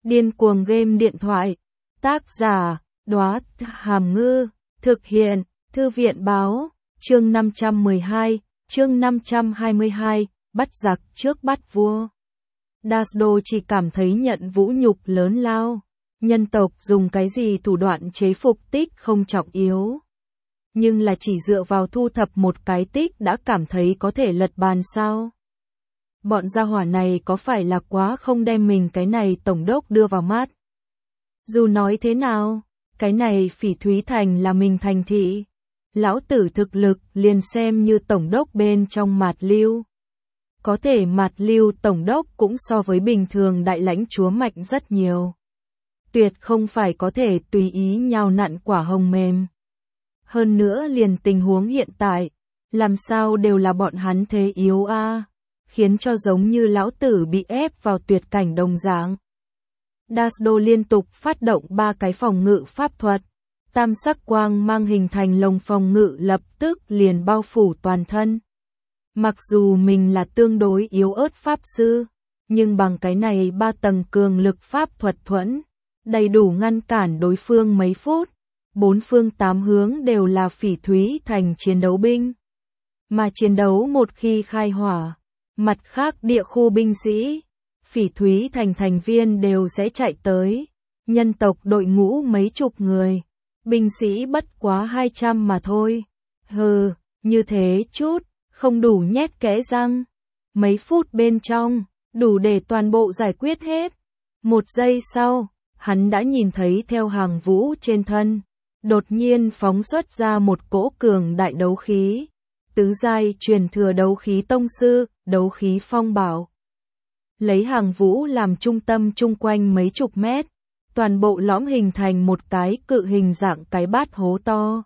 Điên cuồng game điện thoại. Tác giả, Đóa Hàm Ngư. Thực hiện, Thư viện báo. Chương 512, chương 522, bắt giặc trước bắt vua. Dasdo chỉ cảm thấy nhận vũ nhục lớn lao. Nhân tộc dùng cái gì thủ đoạn chế phục Tích không trọng yếu. Nhưng là chỉ dựa vào thu thập một cái Tích đã cảm thấy có thể lật bàn sao? Bọn gia hỏa này có phải là quá không đem mình cái này tổng đốc đưa vào mắt? Dù nói thế nào, cái này Phỉ Thúy Thành là mình thành thị. Lão tử thực lực liền xem như tổng đốc bên trong Mạt Lưu. Có thể Mạt Lưu tổng đốc cũng so với bình thường đại lãnh chúa mạnh rất nhiều. Tuyệt không phải có thể tùy ý nhào nặn quả hồng mềm. Hơn nữa liền tình huống hiện tại, làm sao đều là bọn hắn thế yếu a, khiến cho giống như lão tử bị ép vào tuyệt cảnh đồng dạng. Dasdo liên tục phát động 3 cái phòng ngự pháp thuật, tam sắc quang mang hình thành lồng phòng ngự lập tức liền bao phủ toàn thân. Mặc dù mình là tương đối yếu ớt pháp sư, nhưng bằng cái này 3 tầng cường lực pháp thuật thuẫn, đầy đủ ngăn cản đối phương mấy phút. 4 phương 8 hướng đều là Phỉ Thúy Thành chiến đấu binh. Mà chiến đấu một khi khai hỏa, mặt khác địa khu binh sĩ, Phỉ Thúy Thành thành viên đều sẽ chạy tới. Nhân tộc đội ngũ mấy chục người, binh sĩ bất quá 200 mà thôi. Hừ, như thế chút, không đủ nhét kẽ răng. Mấy phút bên trong, đủ để toàn bộ giải quyết hết. 1 giây sau, hắn đã nhìn thấy theo Hàng Vũ trên thân, đột nhiên phóng xuất ra một cỗ cường đại đấu khí. Tứ giai truyền thừa đấu khí tông sư, đấu khí phong bảo. Lấy Hàng Vũ làm trung tâm chung quanh mấy chục mét, toàn bộ lõm hình thành một cái cự hình dạng cái bát hố to.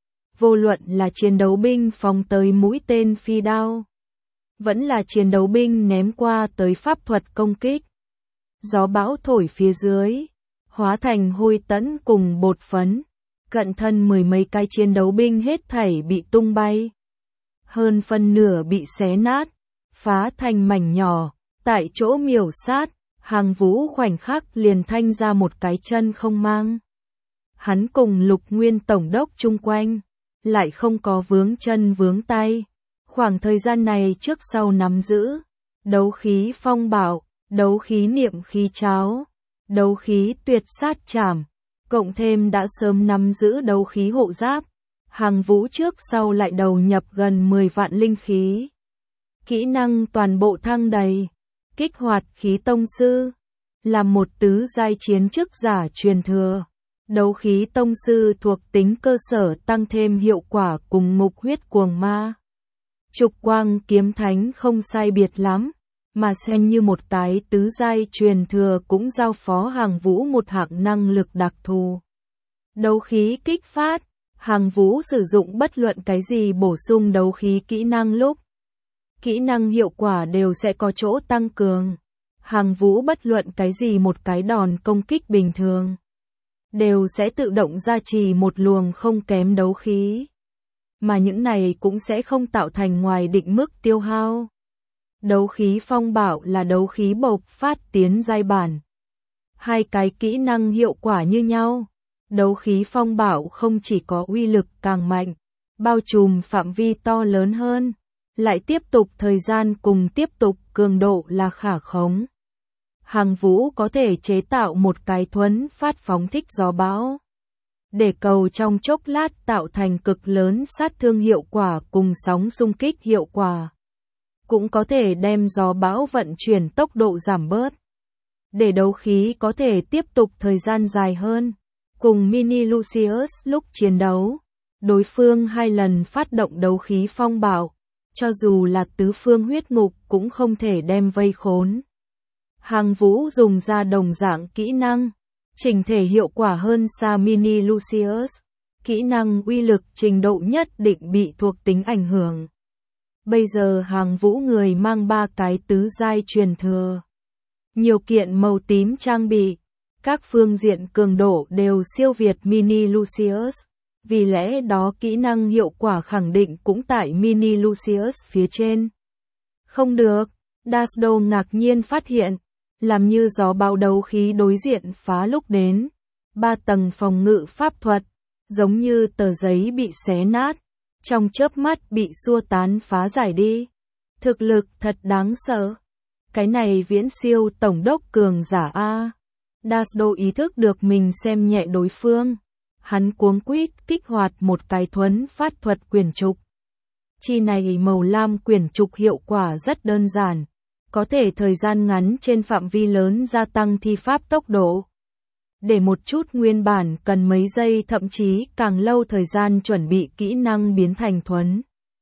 Vô luận là chiến đấu binh phóng tới mũi tên phi đao, vẫn là chiến đấu binh ném qua tới pháp thuật công kích. Gió bão thổi phía dưới, hóa thành hôi tẫn cùng bột phấn, cận thân 10 mấy cái chiến đấu binh hết thảy bị tung bay. Hơn phân nửa bị xé nát, phá thành mảnh nhỏ, tại chỗ miểu sát. Hàng Vũ khoảnh khắc liền thanh ra một cái chân không mang. Hắn cùng Lục Nguyên tổng đốc chung quanh, lại không có vướng chân vướng tay. Khoảng thời gian này trước sau nắm giữ đấu khí phong bảo, đấu khí niệm khí cháo, đấu khí tuyệt sát trảm, cộng thêm đã sớm nắm giữ đấu khí hộ giáp. Hàng Vũ trước sau lại đầu nhập gần 10 vạn linh khí. Kỹ năng toàn bộ thăng đầy. Kích hoạt khí tông sư, là một tứ giai chiến chức giả truyền thừa. Đấu khí tông sư thuộc tính cơ sở tăng thêm hiệu quả cùng ngục huyết cuồng ma. Trục quang kiếm thánh không sai biệt lắm, mà xem như một cái tứ giai truyền thừa cũng giao phó Hàng Vũ một hạng năng lực đặc thù. Đấu khí kích phát, Hàng Vũ sử dụng bất luận cái gì bổ sung đấu khí kỹ năng lúc. Kỹ năng hiệu quả đều sẽ có chỗ tăng cường. Hàng Vũ bất luận cái gì một cái đòn công kích bình thường, đều sẽ tự động gia trì một luồng không kém đấu khí. Mà những này cũng sẽ không tạo thành ngoài định mức tiêu hao. Đấu khí phong bảo là đấu khí bộc phát tiến giai bản. Hai cái kỹ năng hiệu quả như nhau. Đấu khí phong bảo không chỉ có uy lực càng mạnh, bao trùm phạm vi to lớn hơn, lại tiếp tục thời gian cùng tiếp tục cường độ là khả khống. Hàng Vũ có thể chế tạo một cái thuẫn phát phóng thích gió bão, để cầu trong chốc lát tạo thành cực lớn sát thương hiệu quả cùng sóng xung kích hiệu quả. Cũng có thể đem gió bão vận chuyển tốc độ giảm bớt, để đấu khí có thể tiếp tục thời gian dài hơn. Cùng Mini Lucius lúc chiến đấu, đối phương 2 lần phát động đấu khí phong bảo, cho dù là tứ phương huyết ngục cũng không thể đem vây khốn. Hàng Vũ dùng ra đồng dạng kỹ năng, chỉnh thể hiệu quả hơn xa Mini Lucius. Kỹ năng uy lực trình độ nhất định bị thuộc tính ảnh hưởng. Bây giờ Hàng Vũ người mang 3 cái tứ giai truyền thừa. Nhiều kiện màu tím trang bị, các phương diện cường độ đều siêu việt Mini Lucius. Vì lẽ đó kỹ năng hiệu quả khẳng định cũng tại Mini Lucius phía trên. Không được, Dasdo ngạc nhiên phát hiện, làm như gió bão đấu khí đối diện phá lúc đến. 3 tầng phòng ngự pháp thuật, giống như tờ giấy bị xé nát, trong chớp mắt bị xua tán phá giải đi. Thực lực thật đáng sợ. Cái này viễn siêu tổng đốc cường giả A. Dasdo ý thức được mình xem nhẹ đối phương. Hắn cuống quýt kích hoạt một cái thuấn phát thuật quyển trục. Chi này màu lam quyển trục hiệu quả rất đơn giản. Có thể thời gian ngắn trên phạm vi lớn gia tăng thi pháp tốc độ. Để một chút nguyên bản cần mấy giây thậm chí càng lâu thời gian chuẩn bị kỹ năng biến thành thuấn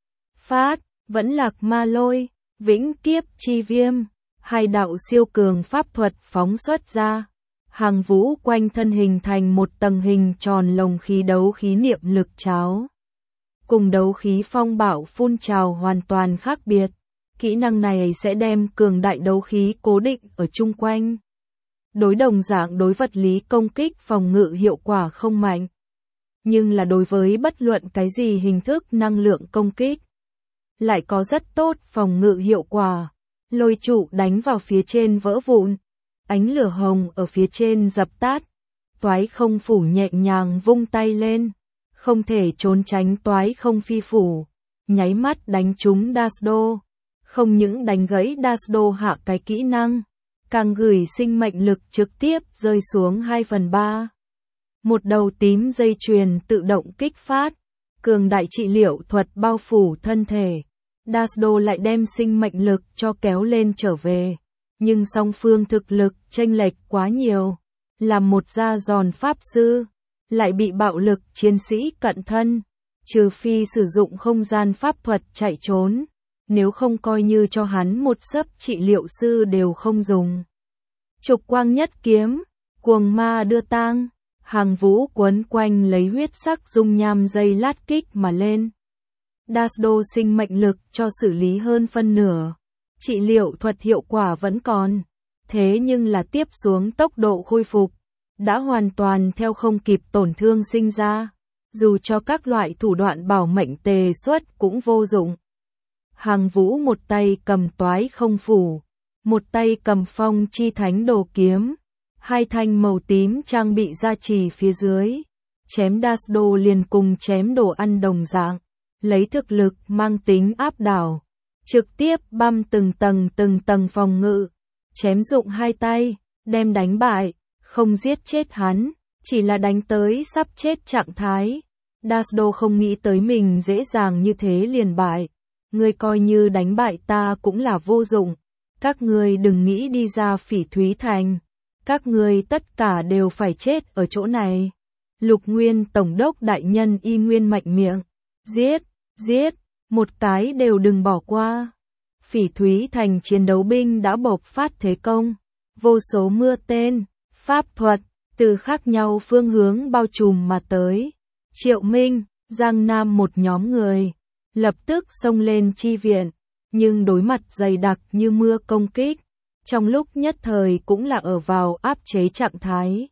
phát, vẫn lạc ma lôi, vĩnh kiếp chi viêm, hai đạo siêu cường pháp thuật phóng xuất ra. Hàng Vũ quanh thân hình thành một tầng hình tròn lồng khí đấu khí niệm lực cháo. Cùng đấu khí phong bạo phun trào hoàn toàn khác biệt. Kỹ năng này sẽ đem cường đại đấu khí cố định ở chung quanh. Đối đồng dạng đối vật lý công kích phòng ngự hiệu quả không mạnh. Nhưng là đối với bất luận cái gì hình thức năng lượng công kích. Lại có rất tốt phòng ngự hiệu quả. Lôi trụ đánh vào phía trên vỡ vụn. Ánh lửa hồng ở phía trên dập tắt. Toái không phủ nhẹ nhàng vung tay lên. Không thể trốn tránh toái không phi phủ. Nháy mắt đánh trúng Dasdo. Không những đánh gãy Dasdo hạ cái kỹ năng. Càng gửi sinh mệnh lực trực tiếp rơi xuống 2/3. Một đầu tím dây chuyền tự động kích phát. Cường đại trị liệu thuật bao phủ thân thể. Dasdo lại đem sinh mệnh lực cho kéo lên trở về. Nhưng song phương thực lực chênh lệch quá nhiều. Làm một da giòn pháp sư. Lại bị bạo lực chiến sĩ cận thân. Trừ phi sử dụng không gian pháp thuật chạy trốn. Nếu không coi như cho hắn một sấp trị liệu sư đều không dùng. Trục quang nhất kiếm, cuồng ma đưa tang, Hàng Vũ quấn quanh lấy huyết sắc dung nham dây lát kích mà lên. Dasdo sinh mệnh lực cho xử lý hơn phân nửa. Trị liệu thuật hiệu quả vẫn còn. Thế nhưng là tiếp xuống tốc độ khôi phục. Đã hoàn toàn theo không kịp tổn thương sinh ra. Dù cho các loại thủ đoạn bảo mệnh tề xuất cũng vô dụng. Hàng Vũ một tay cầm toái không phủ. Một tay cầm phong chi thánh đồ kiếm. Hai thanh màu tím trang bị gia trì phía dưới. Chém Dasdo liền cùng chém đồ ăn đồng dạng. Lấy thực lực mang tính áp đảo. Trực tiếp băm từng tầng phòng ngự. Chém dụng hai tay, đem đánh bại. Không giết chết hắn, chỉ là đánh tới sắp chết trạng thái. Dasdo không nghĩ tới mình dễ dàng như thế liền bại. Ngươi coi như đánh bại ta cũng là vô dụng. Các ngươi đừng nghĩ đi ra Phỉ Thúy Thành. Các ngươi tất cả đều phải chết ở chỗ này. Lục Nguyên Tổng đốc đại nhân y nguyên mạnh miệng. Giết, giết, một cái đều đừng bỏ qua. Phỉ Thúy Thành chiến đấu binh đã bộc phát thế công. Vô số mưa tên, pháp thuật, từ khác nhau phương hướng bao trùm mà tới. Triệu Minh, Giang Nam một nhóm người. Lập tức xông lên chi viện. Nhưng đối mặt dày đặc như mưa công kích. Trong lúc nhất thời cũng là ở vào áp chế trạng thái.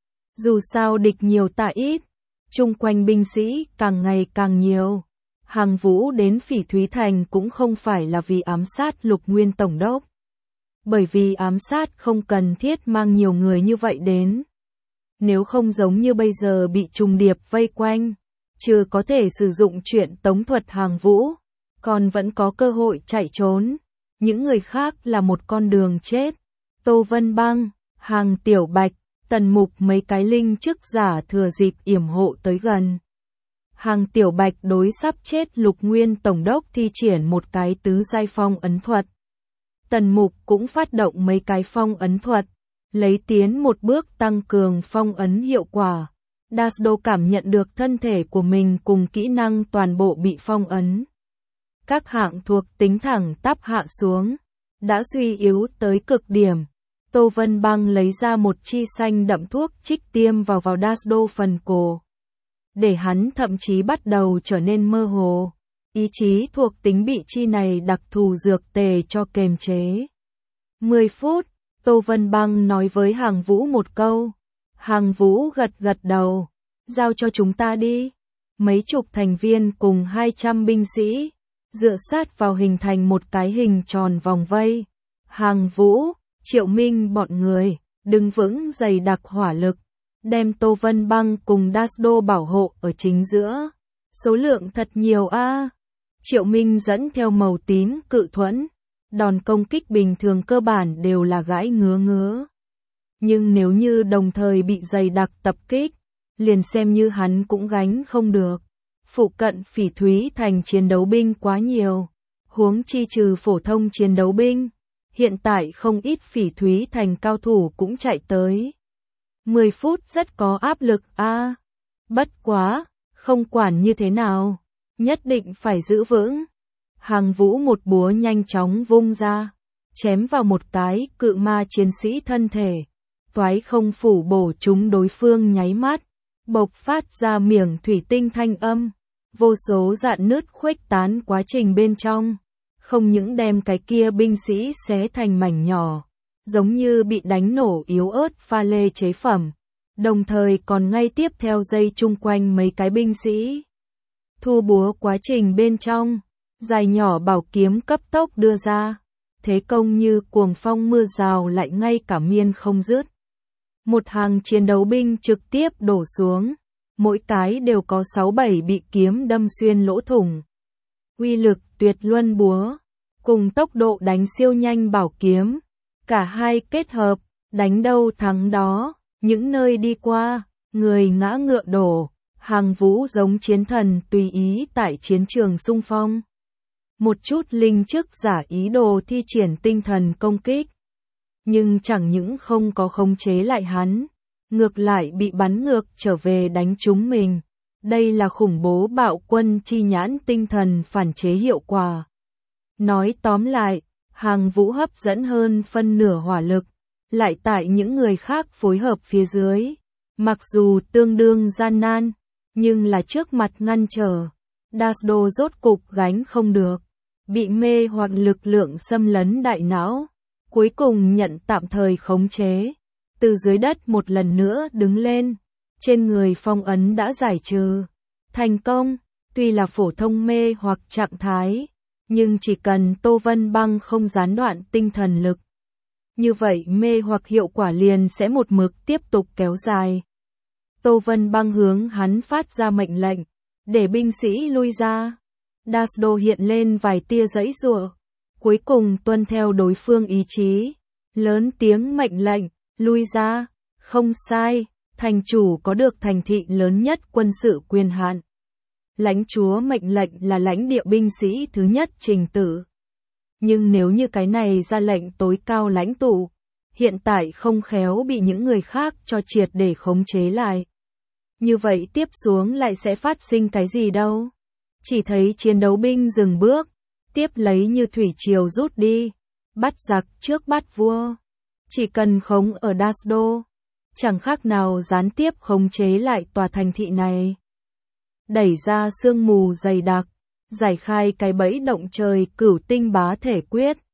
Dù sao địch nhiều ta ít. Chung quanh binh sĩ càng ngày càng nhiều. Hàng Vũ đến Phỉ Thúy Thành cũng không phải là vì ám sát Lục Nguyên Tổng đốc. Bởi vì ám sát không cần thiết mang nhiều người như vậy đến. Nếu không giống như bây giờ bị trùng điệp vây quanh. Trừ có thể sử dụng chuyện tống thuật Hàng Vũ. Còn vẫn có cơ hội chạy trốn. Những người khác là một con đường chết. Tô Vân Băng, Hàng Tiểu Bạch, Tần Mục mấy cái linh chức giả thừa dịp yểm hộ tới gần. Hàng Tiểu Bạch đối sắp chết Lục Nguyên Tổng đốc thi triển một cái tứ giai phong ấn thuật. Tần Mục cũng phát động mấy cái phong ấn thuật. Lấy tiến một bước tăng cường phong ấn hiệu quả. Dasdo cảm nhận được thân thể của mình cùng kỹ năng toàn bộ bị phong ấn. Các hạng thuộc tính thẳng tắp hạ xuống. Đã suy yếu tới cực điểm. Tô Vân Băng lấy ra một chi xanh đậm thuốc trích tiêm vào Dasdo phần cổ. Để hắn thậm chí bắt đầu trở nên mơ hồ. Ý chí thuộc tính bị chi này đặc thù dược tề cho kềm chế. 10 phút, Tô Vân Băng nói với Hàng Vũ một câu. Hàng Vũ gật gật đầu. Giao cho chúng ta đi. Mấy chục thành viên cùng 200 binh sĩ. Dựa sát vào hình thành một cái hình tròn vòng vây. Hàng Vũ, Triệu Minh bọn người, đứng vững dày đặc hỏa lực, đem Tô Vân Băng cùng Dasdo bảo hộ ở chính giữa. Số lượng thật nhiều a. Triệu Minh dẫn theo màu tím cự thuẫn, đòn công kích bình thường cơ bản đều là gãi ngứa ngứa. Nhưng nếu như đồng thời bị dày đặc tập kích, liền xem như hắn cũng gánh không được. Phụ cận Phỉ Thúy Thành chiến đấu binh quá nhiều, huống chi trừ phổ thông chiến đấu binh, hiện tại không ít Phỉ Thúy Thành cao thủ cũng chạy tới. 10 phút rất có áp lực a. Bất quá, không quản như thế nào, nhất định phải giữ vững. Hàng Vũ một búa nhanh chóng vung ra, chém vào một cái cự ma chiến sĩ thân thể, toái không phủ bổ trúng đối phương nháy mắt, bộc phát ra miệng thủy tinh thanh âm, vô số rạn nứt khuếch tán quá trình bên trong, không những đem cái kia binh sĩ xé thành mảnh nhỏ, giống như bị đánh nổ yếu ớt pha lê chế phẩm, đồng thời còn ngay tiếp theo dây chung quanh mấy cái binh sĩ. Thu búa quá trình bên trong, dài nhỏ bảo kiếm cấp tốc đưa ra, thế công như cuồng phong mưa rào lại ngay cả miên không dứt. Một hàng chiến đấu binh trực tiếp đổ xuống, mỗi cái đều có 6-7 bị kiếm đâm xuyên lỗ thủng. Uy lực tuyệt luân búa, cùng tốc độ đánh siêu nhanh bảo kiếm, cả hai kết hợp, đánh đâu thắng đó, những nơi đi qua, người ngã ngựa đổ, Hàng Vũ giống chiến thần tùy ý tại chiến trường xung phong. Một chút linh chức giả ý đồ thi triển tinh thần công kích, nhưng chẳng những không có khống chế lại hắn, ngược lại bị bắn ngược trở về đánh trúng mình. Đây là khủng bố bạo quân chi nhãn tinh thần phản chế hiệu quả. Nói tóm lại, Hàng Vũ hấp dẫn hơn phân nửa hỏa lực, lại tại những người khác phối hợp phía dưới. Mặc dù tương đương gian nan, nhưng là trước mặt ngăn trở. Dasdo rốt cục gánh không được, bị mê hoặc lực lượng xâm lấn đại não, cuối cùng nhận tạm thời khống chế. Từ dưới đất một lần nữa đứng lên, trên người phong ấn đã giải trừ. Thành công, tuy là phổ thông mê hoặc trạng thái, nhưng chỉ cần Tô Vân Băng không gián đoạn tinh thần lực, như vậy mê hoặc hiệu quả liền sẽ một mực tiếp tục kéo dài. Tô Vân Băng hướng hắn phát ra mệnh lệnh, để binh sĩ lui ra. Dasdo hiện lên vài tia giãy giụa, cuối cùng tuân theo đối phương ý chí, lớn tiếng mệnh lệnh, lui ra. Không sai, thành chủ có được thành thị lớn nhất quân sự quyền hạn. Lãnh chúa mệnh lệnh là lãnh địa binh sĩ thứ nhất trình tự. Nhưng nếu như cái này ra lệnh tối cao lãnh tụ, hiện tại không khéo bị những người khác cho triệt để khống chế lại. Như vậy tiếp xuống lại sẽ phát sinh cái gì đâu? Chỉ thấy chiến đấu binh dừng bước, tiếp lấy như thủy triều rút đi, bắt giặc trước bắt vua. Chỉ cần khống ở Dasdo, chẳng khác nào gián tiếp khống chế lại tòa thành thị này. Đẩy ra sương mù dày đặc, giải khai cái bẫy động trời cửu tinh bá thể quyết,